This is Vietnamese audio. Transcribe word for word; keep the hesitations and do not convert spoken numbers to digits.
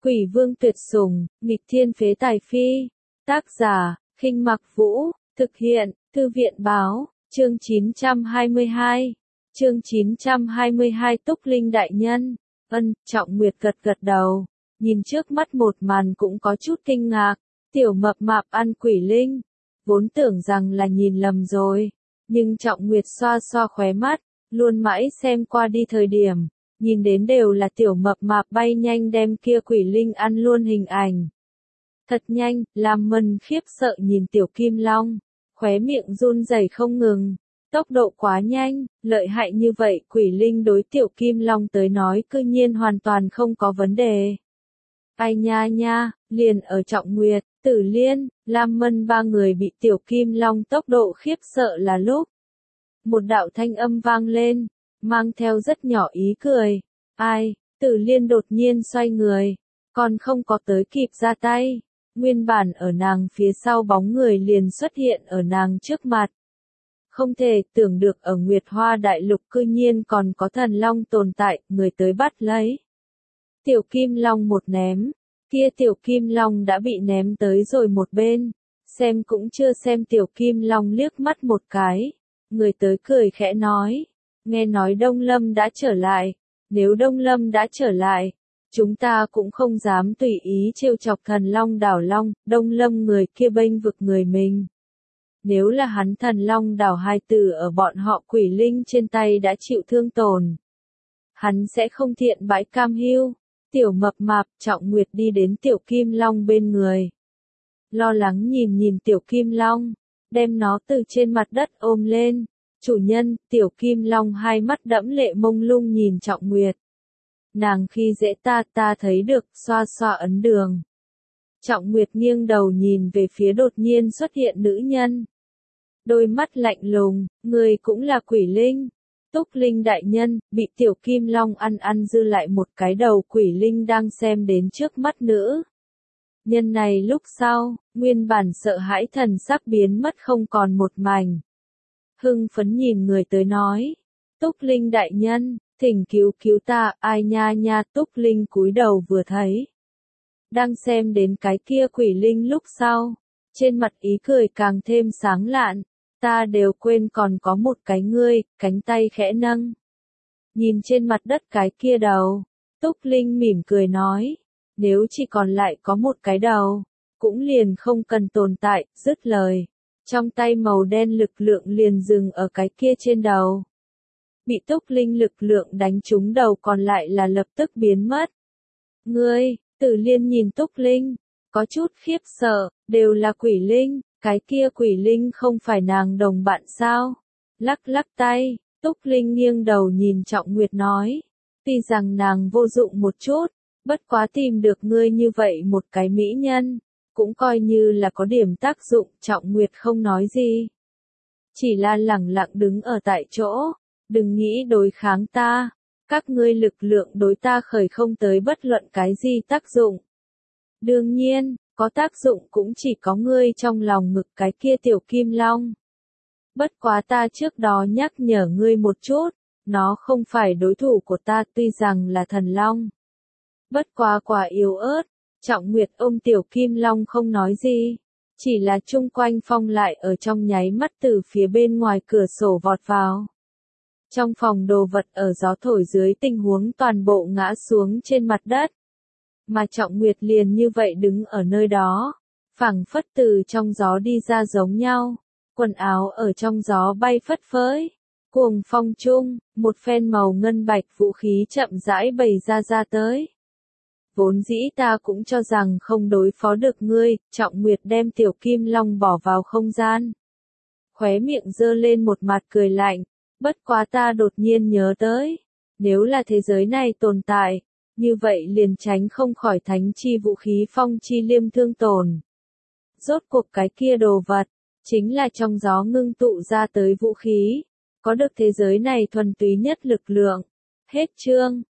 Quỷ vương tuyệt sủng, nghịch thiên phế tài phi. Tác giả, Khinh Mặc Vũ, thực hiện, Thư viện báo, chương chín trăm hai mươi hai. Chương chín trăm hai mươi hai Túc Linh đại nhân. Ân, Trọng Nguyệt gật gật đầu, nhìn trước mắt một màn cũng có chút kinh ngạc, tiểu mập mạp ăn quỷ linh, vốn tưởng rằng là nhìn lầm rồi, nhưng Trọng Nguyệt xoa xoa khóe mắt, luôn mãi xem qua đi thời điểm, nhìn đến đều là tiểu mập mạp bay nhanh đem kia quỷ linh ăn luôn hình ảnh. Thật nhanh, làm Mân khiếp sợ nhìn tiểu kim long, khóe miệng run rẩy không ngừng, tốc độ quá nhanh, lợi hại như vậy quỷ linh đối tiểu kim long tới nói cư nhiên hoàn toàn không có vấn đề. Ai nha nha, liền ở Trọng Nguyệt, Tử Liên, Lam Mân ba người bị tiểu kim long tốc độ khiếp sợ là lúc. Một đạo thanh âm vang lên, mang theo rất nhỏ ý cười. Ai, Tử Liên đột nhiên xoay người, còn không có tới kịp ra tay. Nguyên bản ở nàng phía sau bóng người liền xuất hiện ở nàng trước mặt. Không thể tưởng được ở Nguyệt Hoa Đại Lục cư nhiên còn có thần long tồn tại, người tới bắt lấy. Tiểu Kim Long một ném, kia Tiểu Kim Long đã bị ném tới rồi một bên, xem cũng chưa xem Tiểu Kim Long liếc mắt một cái. Người tới cười khẽ nói, nghe nói Đông Lâm đã trở lại, nếu Đông Lâm đã trở lại, chúng ta cũng không dám tùy ý trêu chọc thần long đảo long, Đông Lâm người kia bênh vực người mình. Nếu là hắn thần long đảo hai tử ở bọn họ quỷ linh trên tay đã chịu thương tổn, hắn sẽ không thiện bãi cam hiu. Tiểu mập mạp Trọng Nguyệt đi đến tiểu kim long bên người, lo lắng nhìn nhìn tiểu kim long, đem nó từ trên mặt đất ôm lên. Chủ nhân, tiểu kim long hai mắt đẫm lệ mông lung nhìn Trọng Nguyệt. Nàng khi dễ ta ta thấy được, xoa xoa ấn đường. Trọng Nguyệt nghiêng đầu nhìn về phía đột nhiên xuất hiện nữ nhân. Đôi mắt lạnh lùng, người cũng là quỷ linh. Túc Linh đại nhân, bị tiểu kim long ăn ăn dư lại một cái đầu quỷ linh đang xem đến trước mắt nữ. Nhân này lúc sau, nguyên bản sợ hãi thần sắc biến mất không còn một mảnh. Hưng phấn nhìn người tới nói, Túc Linh đại nhân, thỉnh cứu cứu ta, ai nha nha. Túc Linh cúi đầu vừa thấy, đang xem đến cái kia quỷ linh lúc sau, trên mặt ý cười càng thêm sáng lạn, ta đều quên còn có một cái ngươi, cánh tay khẽ nâng. Nhìn trên mặt đất cái kia đầu, Túc Linh mỉm cười nói, nếu chỉ còn lại có một cái đầu, cũng liền không cần tồn tại, dứt lời. Trong tay màu đen lực lượng liền dừng ở cái kia trên đầu. Bị Túc Linh lực lượng đánh trúng đầu còn lại là lập tức biến mất. Ngươi, Tử Liên nhìn Túc Linh, có chút khiếp sợ, đều là quỷ linh, cái kia quỷ linh không phải nàng đồng bạn sao? Lắc lắc tay, Túc Linh nghiêng đầu nhìn Trọng Nguyệt nói, tuy rằng nàng vô dụng một chút, bất quá tìm được ngươi như vậy một cái mỹ nhân, cũng coi như là có điểm tác dụng. Trọng Nguyệt không nói gì, chỉ là lẳng lặng đứng ở tại chỗ, đừng nghĩ đối kháng ta, các ngươi lực lượng đối ta khởi không tới bất luận cái gì tác dụng. Đương nhiên, có tác dụng cũng chỉ có ngươi trong lòng ngực cái kia tiểu kim long. Bất quá ta trước đó nhắc nhở ngươi một chút, nó không phải đối thủ của ta tuy rằng là thần long. Bất quá quá yếu ớt. Trọng Nguyệt ôm tiểu kim long không nói gì, chỉ là chung quanh phong lại ở trong nháy mắt từ phía bên ngoài cửa sổ vọt vào. Trong phòng đồ vật ở gió thổi dưới tình huống toàn bộ ngã xuống trên mặt đất. Mà Trọng Nguyệt liền như vậy đứng ở nơi đó, phảng phất từ trong gió đi ra giống nhau, quần áo ở trong gió bay phất phới. Cuồng phong chung, một phen màu ngân bạch vũ khí chậm rãi bày ra ra tới. Vốn dĩ ta cũng cho rằng không đối phó được ngươi. Trọng Nguyệt đem tiểu kim long bỏ vào không gian. Khóe miệng giơ lên một mặt cười lạnh, bất quá ta đột nhiên nhớ tới, nếu là thế giới này tồn tại, như vậy liền tránh không khỏi thánh chi vũ khí phong chi liêm thương tổn. Rốt cuộc cái kia đồ vật, chính là trong gió ngưng tụ ra tới vũ khí, có được thế giới này thuần túy nhất lực lượng. Hết chương.